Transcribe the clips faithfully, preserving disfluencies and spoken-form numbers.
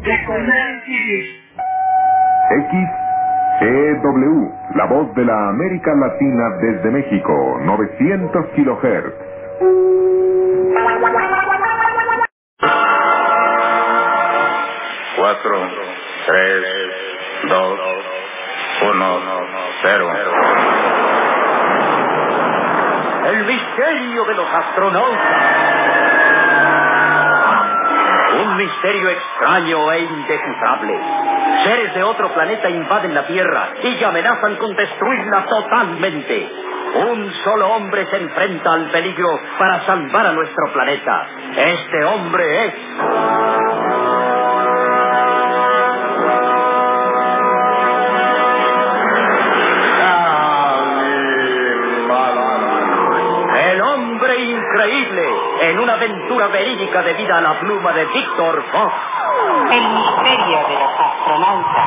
X E W, la voz de la América Latina desde México, novecientos kilohertz. Cuatro, tres, dos, uno, cero. El misterio de los astronautas. Un misterio extraño e indescifrable. Seres de otro planeta invaden la Tierra y amenazan con destruirla totalmente. Un solo hombre se enfrenta al peligro para salvar a nuestro planeta. Este hombre es... el hombre increíble, en una aventura verídica debida a la pluma de Víctor Fox. El misterio de los astronautas.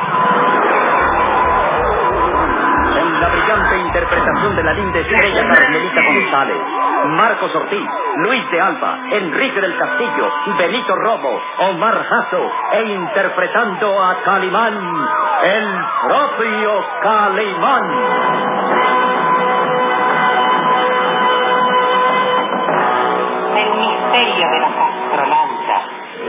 Con la brillante interpretación de la linda estrella Carmelita González, Marcos Ortiz, Luis de Alba, Enrique del Castillo, Benito Romo, Omar Jasso, e interpretando a Calimán, el propio Calimán. El misterio de los astronautas.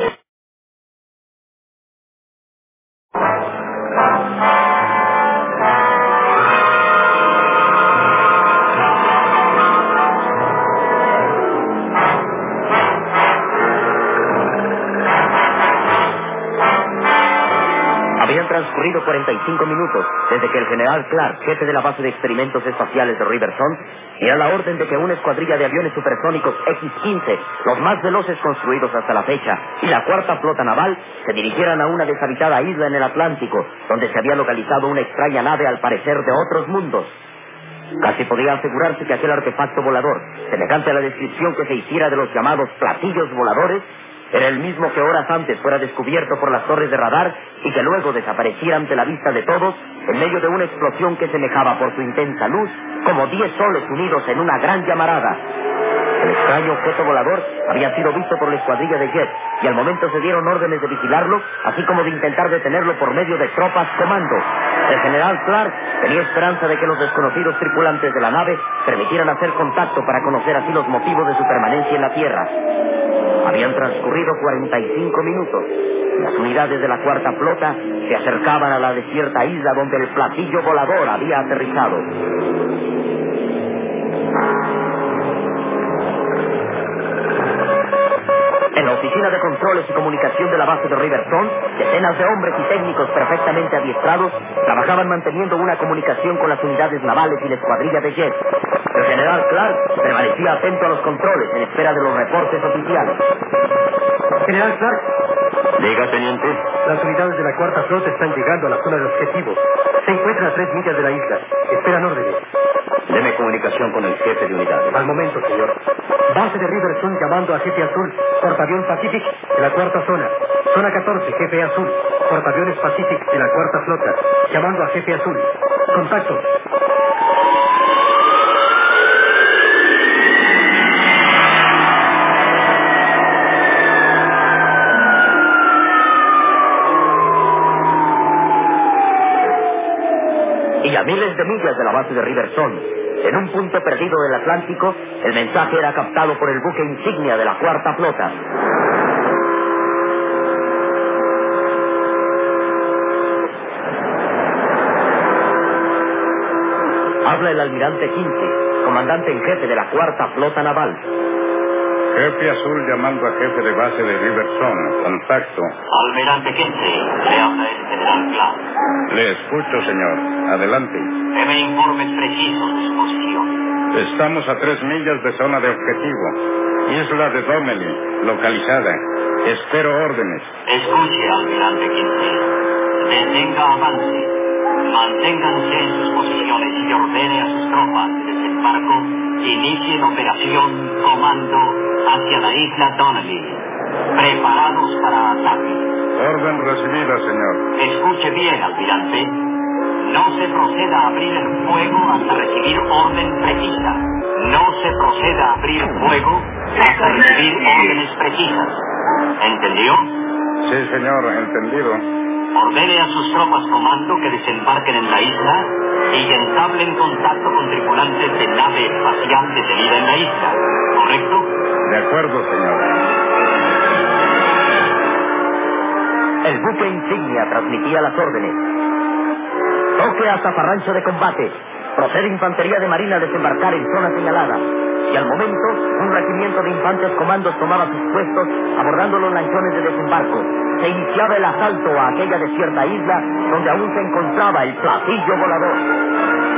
Habían transcurrido cuarenta y cinco minutos desde que el general Clark, jefe de la base de experimentos espaciales de Riverson, diera la orden de que una escuadrilla de aviones supersónicos equis quince, los más veloces construidos hasta la fecha, y la cuarta flota naval, se dirigieran a una deshabitada isla en el Atlántico, donde se había localizado una extraña nave al parecer de otros mundos. Casi podía asegurarse que aquel artefacto volador, semejante a la descripción que se hiciera de los llamados platillos voladores, era el mismo que horas antes fuera descubierto por las torres de radar y que luego desapareciera ante la vista de todos en medio de una explosión que semejaba por su intensa luz como diez soles unidos en una gran llamarada. El extraño objeto volador había sido visto por la escuadrilla de Jet y al momento se dieron órdenes de vigilarlo, así como de intentar detenerlo por medio de tropas comando. El general Clark tenía esperanza de que los desconocidos tripulantes de la nave permitieran hacer contacto para conocer así los motivos de su permanencia en la Tierra. Habían transcurrido cuarenta y cinco minutos. Las unidades de la cuarta flota se acercaban a la desierta isla donde el platillo volador había aterrizado. En la oficina de controles y comunicación de la base de Riverson, decenas de hombres y técnicos perfectamente adiestrados trabajaban manteniendo una comunicación con las unidades navales y la escuadrilla de Jet. El general Clark permanecía atento a los controles en espera de los reportes oficiales. General Clark. Diga, teniente. Las unidades de la cuarta flota están llegando a la zona de objetivo. Se encuentran a tres millas de la isla. Esperan órdenes. Deme comunicación con el jefe de unidades. Al momento, señor. Base de Riverson llamando a jefe azul. Portaaviones Pacific de la cuarta zona. Zona catorce, jefe azul. Portaaviones Pacific de la cuarta flota. Llamando a jefe azul. Contacto. Y a miles de millas de la base de Riverson, en un punto perdido del Atlántico, el mensaje era captado por el buque insignia de la cuarta flota. Habla el almirante quince, comandante en jefe de la cuarta flota naval. Jefe azul llamando a jefe de base de Riverson. Contacto. Almirante quince, le habla el general Clark. Le escucho, señor. Adelante. Deme informes precisos de su posición. Estamos a tres millas de zona de objetivo. Isla de Donnelly, localizada. Espero órdenes. Escuche, almirante quince. Detenga avance. Manténganse en sus posiciones y ordene a sus tropas de desembarco que inicien operación comando hacia la isla Donnelly. Preparados para ataque. Orden recibida, señor. Escuche bien, almirante. No se proceda a abrir el fuego hasta recibir orden precisa. No se proceda a abrir fuego hasta recibir órdenes precisas. ¿Entendió? Sí, señor, entendido. Ordene a sus tropas comando que desembarquen en la isla y entablen contacto con tripulantes de nave espacial detenida en la isla. ¿Correcto? De acuerdo, señor. El buque insignia transmitía las órdenes. Toque a zafarrancho de combate. Procede infantería de marina a desembarcar en zona señalada. Y al momento, un regimiento de infantes comandos tomaba sus puestos, abordando los lanchones de desembarco. Se iniciaba el asalto a aquella desierta isla, donde aún se encontraba el platillo volador.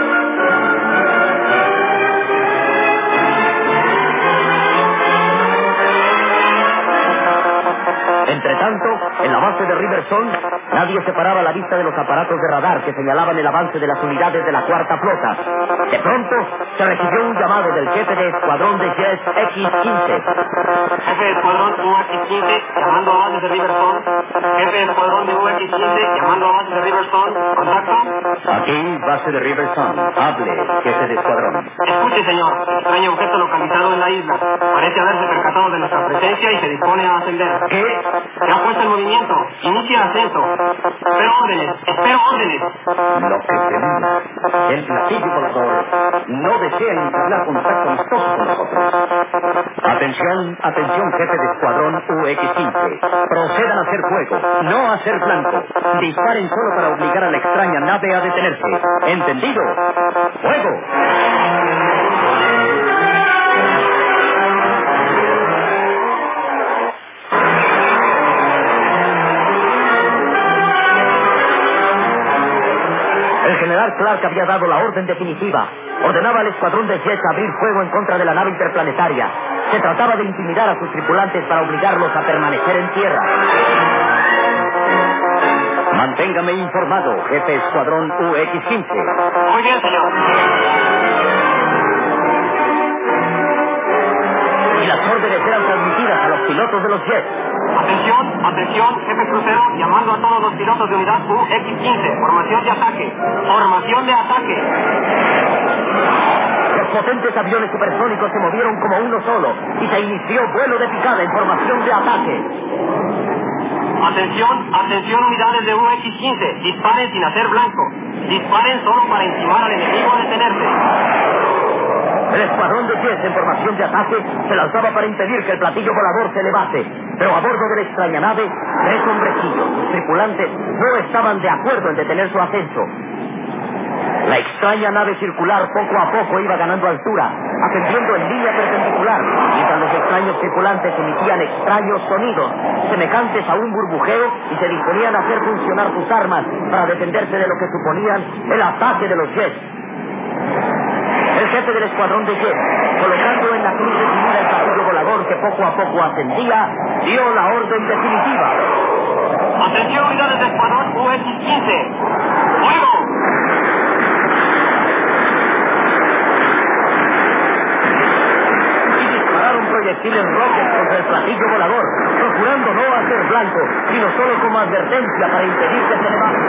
Entre tanto, en la base de Riverson, nadie separaba la vista de los aparatos de radar que señalaban el avance de las unidades de la cuarta flota. De pronto, se recibió un llamado del jefe de escuadrón de Jets equis quince. Jefe de escuadrón U equis quince, llamando a base de Riverson. Jefe de escuadrón de U equis quince, llamando a base de Riverson. ¿Contacto? Aquí, base de Riverson. Hable, jefe de escuadrón. Escuche, señor. Extraño objeto localizado en la isla. Parece haberse percatado de nuestra presencia y se dispone a ascender. ¿Qué? Se ha puesto en movimiento. Inicia ascenso. Espero órdenes. Espero órdenes. Lo que tenemos. El platillo volador no desea entablar contacto amistoso con nosotros. Atención, atención, jefe de escuadrón U equis quince. Procedan a hacer fuego, no a hacer blanco. Disparen solo para obligar a la extraña nave a detenerse. ¿Entendido? ¡Fuego! El general Clark había dado la orden definitiva. Ordenaba al escuadrón de Jets abrir fuego en contra de la nave interplanetaria. Se trataba de intimidar a sus tripulantes para obligarlos a permanecer en tierra. Manténgame informado, jefe escuadrón U equis quince. Muy bien, señor. Y las órdenes eran transmitidas a los pilotos de los Jets. Atención, atención, jefe crucero, llamando a todos los pilotos de unidad U equis quince. Formación de ataque. Formación de ataque. Los potentes aviones supersónicos se movieron como uno solo y se inició vuelo de picada en formación de ataque. Atención, atención unidades de U equis quince. Disparen sin hacer blanco. Disparen solo para intimar al enemigo a detenerse. El escuadrón de Jets en formación de ataque se lanzaba para impedir que el platillo volador se elevase. Pero a bordo de la extraña nave, tres hombrecillos, sus tripulantes, no estaban de acuerdo en detener su ascenso. La extraña nave circular poco a poco iba ganando altura, ascendiendo en línea perpendicular, mientras los extraños tripulantes emitían extraños sonidos, semejantes a un burbujeo, y se disponían a hacer funcionar sus armas para defenderse de lo que suponían el ataque de los Jets. El jefe del escuadrón de Jets, colocando en la cruz definida el platillo volador que poco a poco ascendía, dio la orden definitiva. Atención unidades de escuadrón U equis quince. ¡Fuego! Proyectiles rockets contra el platillo volador, procurando no hacer blanco, sino solo como advertencia para impedir que se elevase.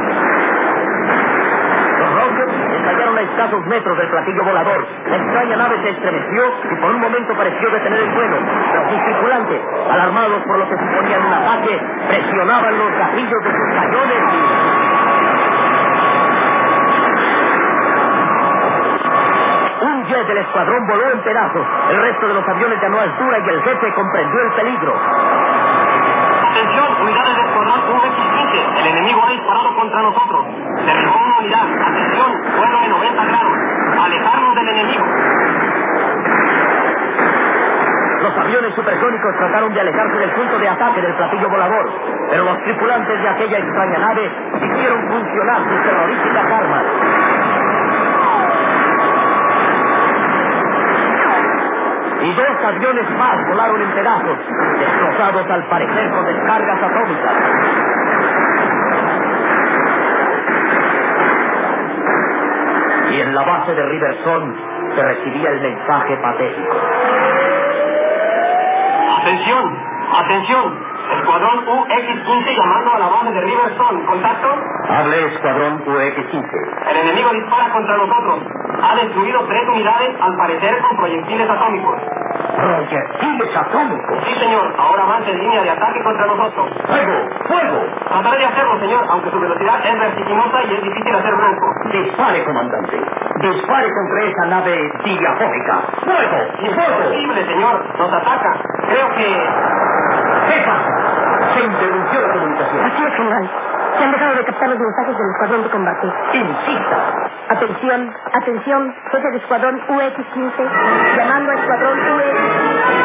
Los rockets estallaron a escasos metros del platillo volador. La extraña nave se estremeció y por un momento pareció detener el vuelo, pero sus tripulantes, alarmados por lo que suponían un ataque, presionaban los gatillos de sus cañones y... Un jet del escuadrón voló en pedazos. El resto de los aviones ganó altura y el jefe comprendió el peligro. Atención, unidades de escuadrón U equis quince. El enemigo ha disparado contra nosotros. Derribó una unidad. Atención, vuelo de noventa grados. Alejarnos del enemigo. Los aviones supersónicos trataron de alejarse del punto de ataque del platillo volador, pero los tripulantes de aquella extraña nave hicieron funcionar sus terroríficas armas. Y dos aviones más volaron en pedazos, destrozados al parecer con descargas atómicas. Y en la base de Riverson se recibía el mensaje patético. Atención, atención. Escuadrón U equis quince llamando a la base de Riverson. ¿Contacto? Hable, escuadrón U equis quince. El enemigo dispara contra nosotros. Ha destruido tres unidades, al parecer con proyectiles atómicos. Proyectiles atómicos. Sí, señor. Ahora avance en línea de ataque contra nosotros. ¡Fuego! ¡Fuego! Trataré de hacerlo, señor, aunque su velocidad es vertiginosa y es difícil hacer blanco. Dispare, comandante. Dispare contra esa nave diabólica. ¡Fuego! ¡Fuego! Imposible, señor. Nos ataca. Creo que... ¿Qué pasa? Se interrumpió la comunicación. Así es, general. Se han dejado de captar los mensajes del escuadrón de combate. Insista. Atención, atención, jefe de escuadrón U X quince, llamando a escuadrón U X quince.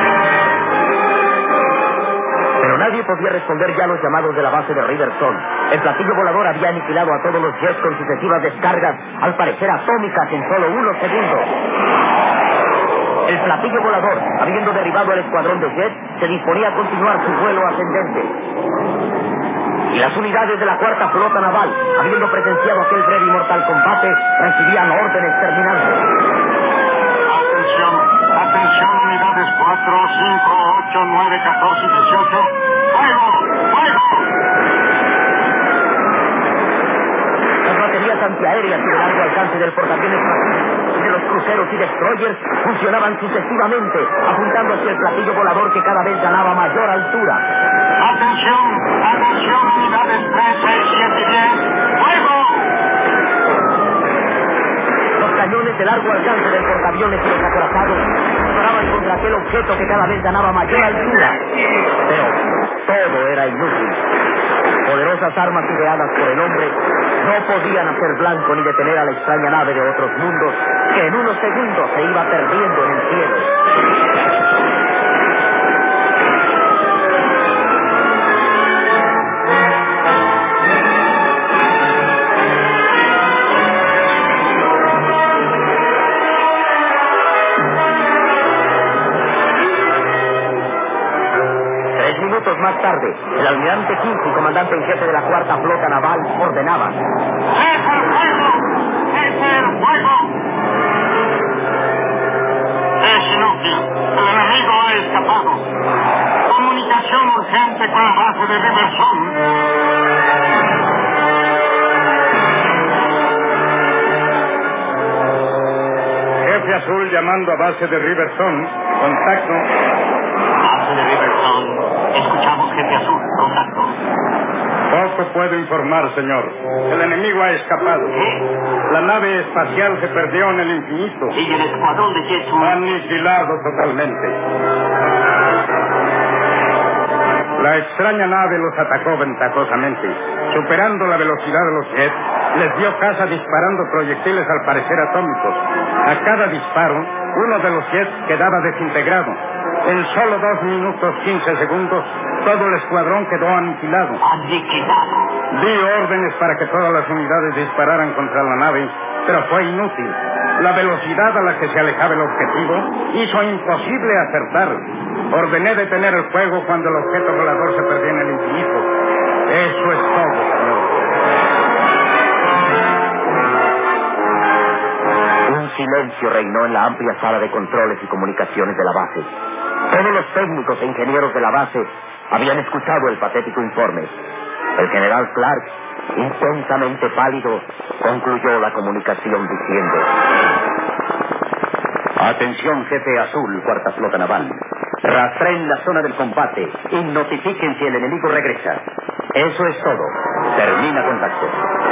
Pero nadie podía responder ya a los llamados de la base de Riverson. El platillo volador había aniquilado a todos los jets con sucesivas descargas, al parecer atómicas, en solo unos segundos. El platillo volador, habiendo derribado al escuadrón de jets, se disponía a continuar su vuelo ascendente. Y las unidades de la cuarta flota naval, habiendo presenciado aquel breve y mortal combate, recibían órdenes terminantes. Atención, atención, unidades cuatro, cinco, ocho, nueve, catorce y dieciocho. ¡Fuego! ¡Fuego! Las baterías antiaéreas y de largo alcance del portaaviones y de los cruceros y destroyers funcionaban sucesivamente, apuntando hacia el platillo volador que cada vez ganaba mayor altura. Atención, atención, unidades tres, seis, siete y diez. ¡Fuego! Los cañones de largo alcance del portaaviones y los acorazados disparaban contra aquel objeto que cada vez ganaba mayor altura. Pero todo era inútil. Poderosas armas ideadas por el hombre no podían hacer blanco ni detener a la extraña nave de otros mundos que en unos segundos se iba perdiendo en el cielo. Más tarde, el almirante Quincy, comandante en jefe de la cuarta flota naval, ordenaba: ¡Cese el fuego! ¡Cese el fuego! Es inútil. El enemigo ha escapado. Comunicación urgente con la base de Riverson. Jefe Azul llamando a base de Riverson. Contacto. Base de Riverson. Escuchamos, jefe Azul. Contacto. Poco puedo informar, señor. El enemigo ha escapado. ¿Qué? La nave espacial se perdió en el infinito. Y el escuadrón de jets... Aniquilado totalmente. La extraña nave los atacó ventajosamente. Superando la velocidad de los jets, les dio caza disparando proyectiles al parecer atómicos. A cada disparo, uno de los jets quedaba desintegrado. En solo dos minutos quince segundos, todo el escuadrón quedó aniquilado. Aniquilado. Di órdenes para que todas las unidades dispararan contra la nave, pero fue inútil. La velocidad a la que se alejaba el objetivo hizo imposible acertar. Ordené detener el fuego cuando el objeto volador se perdió en el infinito. Eso es todo, señor. Un silencio reinó en la amplia sala de controles y comunicaciones de la base. Todos los técnicos e ingenieros de la base habían escuchado el patético informe. El general Clark, intensamente pálido, concluyó la comunicación diciendo: Atención, jefe Azul, cuarta flota naval. Rastreen la zona del combate y notifiquen si el enemigo regresa. Eso es todo. Termina contacto.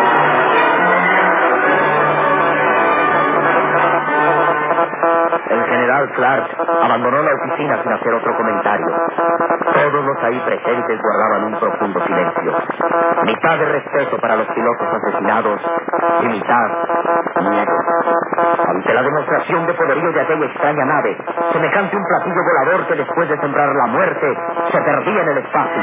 El general Clark abandonó la oficina sin hacer otro comentario. Todos los ahí presentes guardaban un profundo silencio. Mitad de respeto para los pilotos asesinados y mitad miedo. Ante la demostración de poderío de aquella extraña nave, semejante a un platillo volador que después de sembrar la muerte, se perdía en el espacio.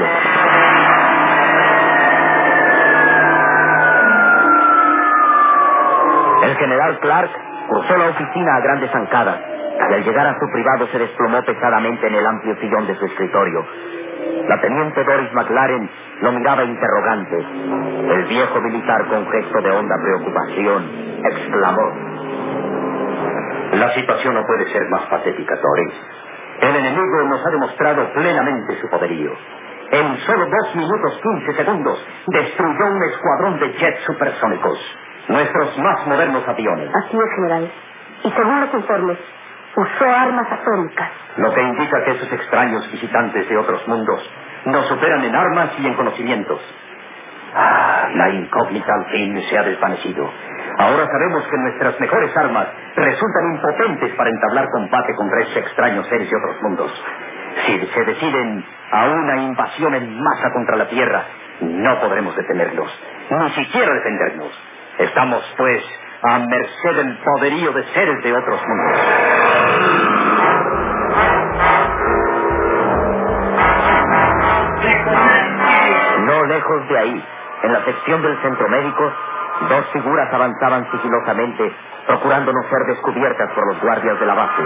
El general Clark cruzó la oficina a grandes zancadas y al llegar a su privado se desplomó pesadamente en el amplio sillón de su escritorio. La teniente Doris McLaren lo miraba interrogante. El viejo militar, con gesto de honda preocupación, exclamó: La situación no puede ser más patética, Doris. El enemigo nos ha demostrado plenamente su poderío. En solo dos minutos quince segundos destruyó un escuadrón de jets supersónicos, nuestros más modernos aviones. Así es, general. Y según los informes, Usó armas atómicas. Lo que indica que esos extraños visitantes de otros mundos nos superan en armas y en conocimientos. Ah, la incógnita al fin se ha desvanecido. Ahora sabemos que nuestras mejores armas resultan impotentes para entablar combate contra esos extraños seres de otros mundos. Si se deciden a una invasión en masa contra la Tierra, no podremos detenerlos, ni siquiera defendernos. Estamos, pues, a merced del poderío de seres de otros mundos. No lejos de ahí, en la sección del centro médico, dos figuras avanzaban sigilosamente, procurando no ser descubiertas por los guardias de la base.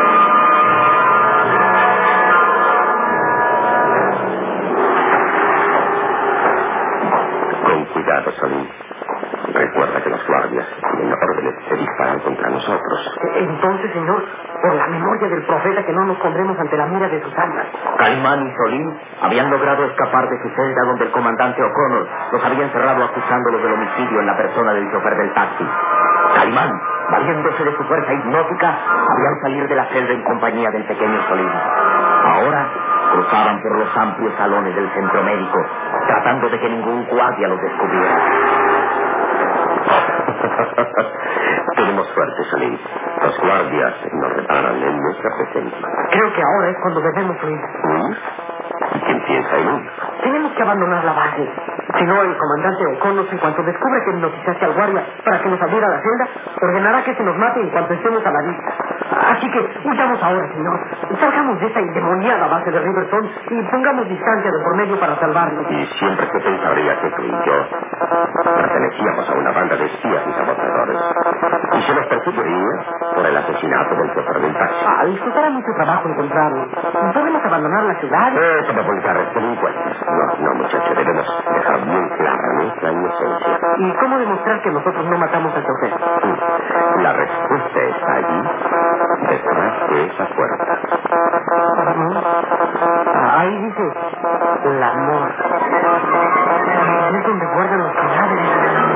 Con cuidado, Solín. Recuerda que los guardias tienen órdenes de disparar contra nosotros. Entonces, señor, por la memoria del profeta, que no nos pondremos ante la mira de sus armas. Calimán y Solín habían logrado escapar de su celda donde el comandante O'Connor los había encerrado acusándolos del homicidio en la persona del chofer del taxi. Calimán, valiéndose de su fuerza hipnótica, habían salido de la celda en compañía del pequeño Solín. Ahora cruzaban por los amplios salones del centro médico, tratando de que ningún guardia los descubriera. Tenemos suerte, Solín. Los guardias nos reparan en nuestra presencia. Creo que ahora es cuando debemos huir. ¿Mm? ¿Y quién piensa en huir? Tenemos que abandonar la base. Si no, el comandante O'Connor, en cuanto descubre que hipnotizaste al guardia para que nos abriera la celda, ordenará que se nos mate en cuanto estemos a la vista. Así que huyamos ahora, señor. Salgamos de esa endemoniada base de Riverton y pongamos distancia de por medio para salvarnos. Y siempre se pensaría que tú y yo pertenecíamos a una banda de espías y sabotadores. Y se nos perseguiría por el asesinato del chofer del taxi. Ah, les costará mucho trabajo encontrarlo. Podemos abandonar la ciudad. Eso me volverá a delincuentes. No, no, muchacho, debemos dejar bien clara nuestra inocencia. ¿Y cómo demostrar que nosotros no matamos al chofer? La respuesta está allí, detrás de esa puerta. Ah, ahí dice, la morgue. Es donde guardan los cadáveres.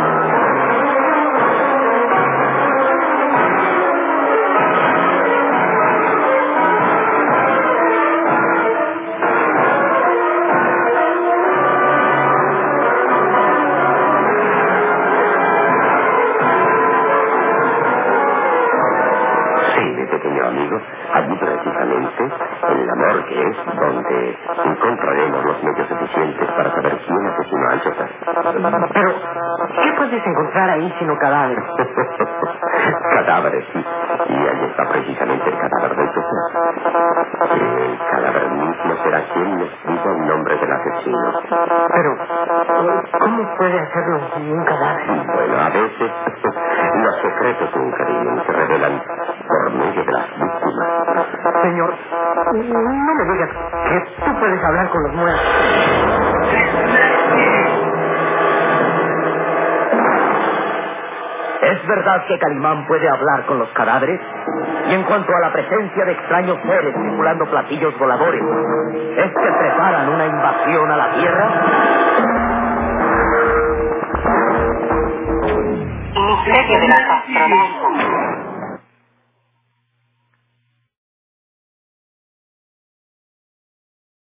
Allí precisamente, en la morgue, es donde encontraremos los medios suficientes para saber quién asesinó al chofer. Pero, ¿qué puedes encontrar ahí sino cadáveres? Cadáveres, sí. Y ahí está precisamente el cadáver del chofer. El cadáver mismo será quien nos diga el nombre del asesino. Pero, ¿cómo puede hacerlo un cadáver? Bueno, a veces los secretos de un crimen se revelan por medio de las víctimas. Señor, no me digas que tú puedes hablar con los muertos. ¿Es verdad que Calimán puede hablar con los cadáveres? Y en cuanto a la presencia de extraños seres circulando platillos voladores, ¿es que preparan una invasión a la Tierra? Misterio de la astronomía.